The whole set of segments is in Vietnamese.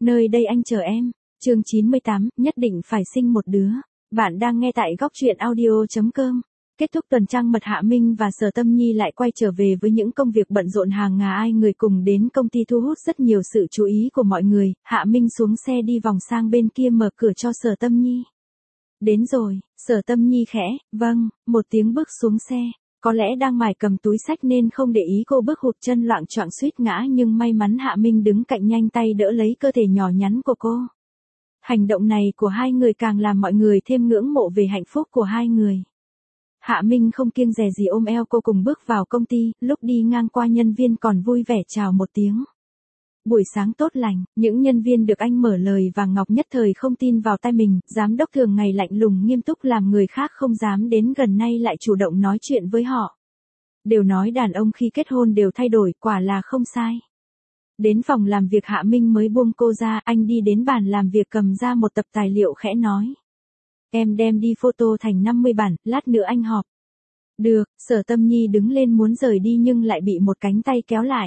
Nơi đây anh chờ em. Chương 98, nhất định phải sinh một đứa. Bạn đang nghe tại góc truyện audio.com. Kết thúc tuần trăng mật, Hạ Minh và Sở Tâm Nhi lại quay trở về với những công việc bận rộn hàng ngày người cùng đến công ty thu hút rất nhiều sự chú ý của mọi người. Hạ Minh xuống xe đi vòng sang bên kia mở cửa cho Sở Tâm Nhi. Đến rồi, Sở Tâm Nhi khẽ, vâng, một tiếng bước xuống xe. Có lẽ đang mải cầm túi xách nên không để ý cô bước hụt chân loạng choạng suýt ngã, nhưng may mắn Hạ Minh đứng cạnh nhanh tay đỡ lấy cơ thể nhỏ nhắn của cô. Hành động này của hai người càng làm mọi người thêm ngưỡng mộ về hạnh phúc của hai người. Hạ Minh không kiêng dè gì ôm eo cô cùng bước vào công ty, lúc đi ngang qua nhân viên còn vui vẻ chào một tiếng. Buổi sáng tốt lành, những nhân viên được anh mở lời và Ngọc nhất thời không tin vào tai mình, giám đốc thường ngày lạnh lùng nghiêm túc làm người khác không dám đến gần, nay lại chủ động nói chuyện với họ. Đều nói đàn ông khi kết hôn đều thay đổi, quả là không sai. Đến phòng làm việc Hạ Minh mới buông cô ra, anh đi đến bàn làm việc cầm ra một tập tài liệu khẽ nói. Em đem đi photo thành 50 bản, lát nữa anh họp. Được, Sở Tâm Nhi đứng lên muốn rời đi nhưng lại bị một cánh tay kéo lại.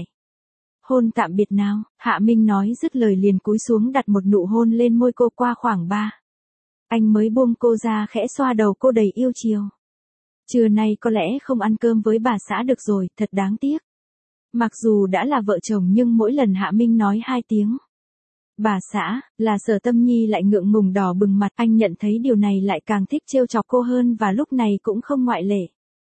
Hôn tạm biệt nào, Hạ Minh nói dứt lời liền cúi xuống đặt một nụ hôn lên môi cô qua khoảng 3. Anh mới buông cô ra khẽ xoa đầu cô đầy yêu chiều. Trưa nay có lẽ không ăn cơm với bà xã được rồi, thật đáng tiếc. Mặc dù đã là vợ chồng nhưng mỗi lần Hạ Minh nói 2 tiếng. Bà xã, là Sở Tâm Nhi lại ngượng ngùng đỏ bừng mặt, anh nhận thấy điều này lại càng thích trêu chọc cô hơn và lúc này cũng không ngoại lệ.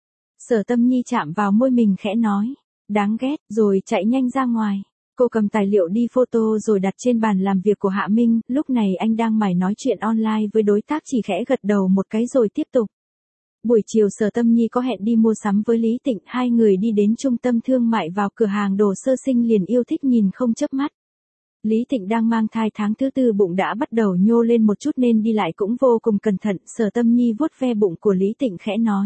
Sở Tâm Nhi chạm vào môi mình khẽ nói. Đáng ghét, rồi chạy nhanh ra ngoài. Cô cầm tài liệu đi photo rồi đặt trên bàn làm việc của Hạ Minh, lúc này anh đang mải nói chuyện online với đối tác chỉ khẽ gật đầu một cái rồi tiếp tục. Buổi chiều Sở Tâm Nhi có hẹn đi mua sắm với Lý Tịnh, hai người đi đến trung tâm thương mại vào cửa hàng đồ sơ sinh liền yêu thích nhìn không chớp mắt. Lý Tịnh đang mang thai tháng thứ 4, bụng đã bắt đầu nhô lên một chút nên đi lại cũng vô cùng cẩn thận, Sở Tâm Nhi vuốt ve bụng của Lý Tịnh khẽ nói.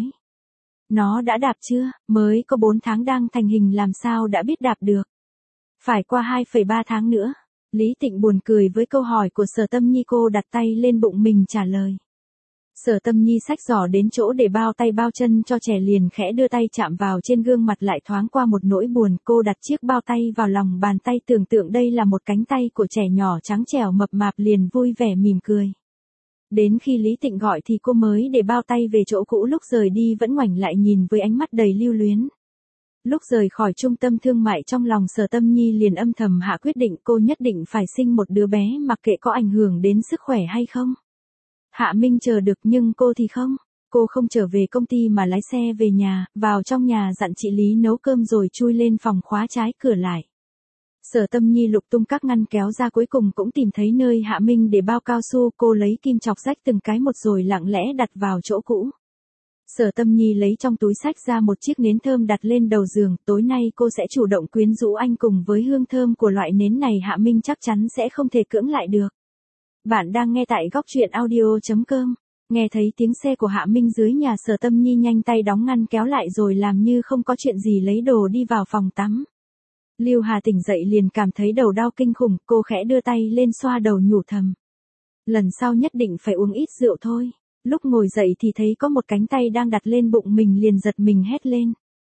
Nó đã đạp chưa, mới có 4 tháng đang thành hình làm sao đã biết đạp được. Phải qua 2,3 tháng nữa. Lý Tịnh buồn cười với câu hỏi của Sở Tâm Nhi, cô đặt tay lên bụng mình trả lời. Sở Tâm Nhi xách giỏ đến chỗ để bao tay bao chân cho trẻ liền khẽ đưa tay chạm vào trên gương mặt, lại thoáng qua một nỗi buồn, cô đặt chiếc bao tay vào lòng bàn tay tưởng tượng đây là một cánh tay của trẻ nhỏ trắng trẻo mập mạp liền vui vẻ mỉm cười. Đến khi Lý Tịnh gọi thì cô mới để bao tay về chỗ cũ, lúc rời đi vẫn ngoảnh lại nhìn với ánh mắt đầy lưu luyến. Lúc rời khỏi trung tâm thương mại trong lòng Sở Tâm Nhi liền âm thầm hạ quyết định cô nhất định phải sinh một đứa bé mặc kệ có ảnh hưởng đến sức khỏe hay không. Hạ Minh chờ được nhưng cô thì không. Cô không trở về công ty mà lái xe về nhà, vào trong nhà dặn chị Lý nấu cơm rồi chui lên phòng khóa trái cửa lại. Sở Tâm Nhi lục tung các ngăn kéo ra cuối cùng cũng tìm thấy nơi Hạ Minh để bao cao su, cô lấy kim chọc rách từng cái một rồi lặng lẽ đặt vào chỗ cũ. Sở Tâm Nhi lấy trong túi xách ra một chiếc nến thơm đặt lên đầu giường, tối nay cô sẽ chủ động quyến rũ anh, cùng với hương thơm của loại nến này Hạ Minh chắc chắn sẽ không thể cưỡng lại được. Bạn đang nghe tại góc truyện audio.com. Nghe thấy tiếng xe của Hạ Minh dưới nhà, Sở Tâm Nhi nhanh tay đóng ngăn kéo lại rồi làm như không có chuyện gì lấy đồ đi vào phòng tắm. Lưu Hà tỉnh dậy liền cảm thấy đầu đau kinh khủng, cô khẽ đưa tay lên xoa đầu nhủ thầm. Lần sau nhất định phải uống ít rượu thôi. Lúc ngồi dậy thì thấy có một cánh tay đang đặt lên bụng mình liền giật mình hét lên.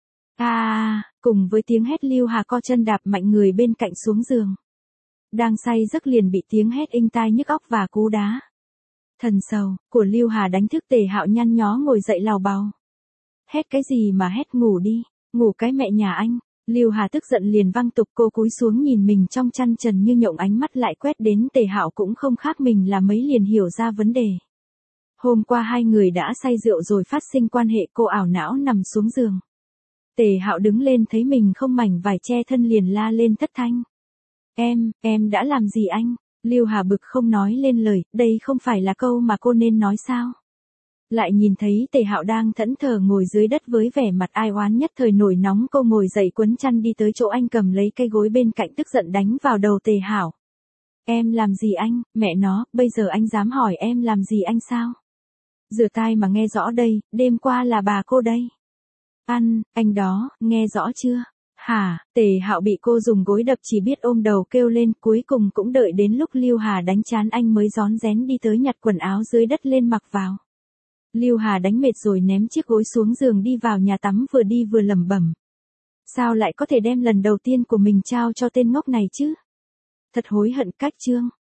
Cùng với tiếng hét Lưu Hà co chân đạp mạnh người bên cạnh xuống giường. Đang say giấc liền bị tiếng hét inh tai nhức óc và cú đá thần sầu của Lưu Hà đánh thức Tề Hạo nhăn nhó ngồi dậy lào bào. Hét cái gì mà hét, ngủ đi, ngủ cái mẹ nhà anh. Lưu Hà tức giận liền văng tục, cô cúi xuống nhìn mình trong chăn trần như nhộng, ánh mắt lại quét đến Tề Hạo cũng không khác mình là mấy liền hiểu ra vấn đề. Hôm qua hai người đã say rượu rồi phát sinh quan hệ, cô ảo não nằm xuống giường. Tề Hạo đứng lên thấy mình không mảnh vải che thân liền la lên thất thanh. Em đã làm gì anh? Lưu Hà bực không nói lên lời, đây không phải là câu mà cô nên nói sao? Lại nhìn thấy Tề Hạo đang thẫn thờ ngồi dưới đất với vẻ mặt ai oán, nhất thời nổi nóng, cô ngồi dậy quấn chăn đi tới chỗ anh, cầm lấy cây gối bên cạnh tức giận đánh vào đầu Tề Hạo. Em làm gì anh, mẹ nó, bây giờ anh dám hỏi em làm gì anh sao? Rửa tai mà nghe rõ đây, đêm qua là bà cô đây. Anh đó, nghe rõ chưa? Hả? Tề Hạo bị cô dùng gối đập chỉ biết ôm đầu kêu lên, cuối cùng cũng đợi đến lúc Lưu Hà đánh chán anh mới rón rén đi tới nhặt quần áo dưới đất lên mặc vào. Lưu Hà đánh mệt rồi ném chiếc gối xuống giường đi vào nhà tắm, vừa đi vừa lẩm bẩm. Sao lại có thể đem lần đầu tiên của mình trao cho tên ngốc này chứ? Thật hối hận cách chương.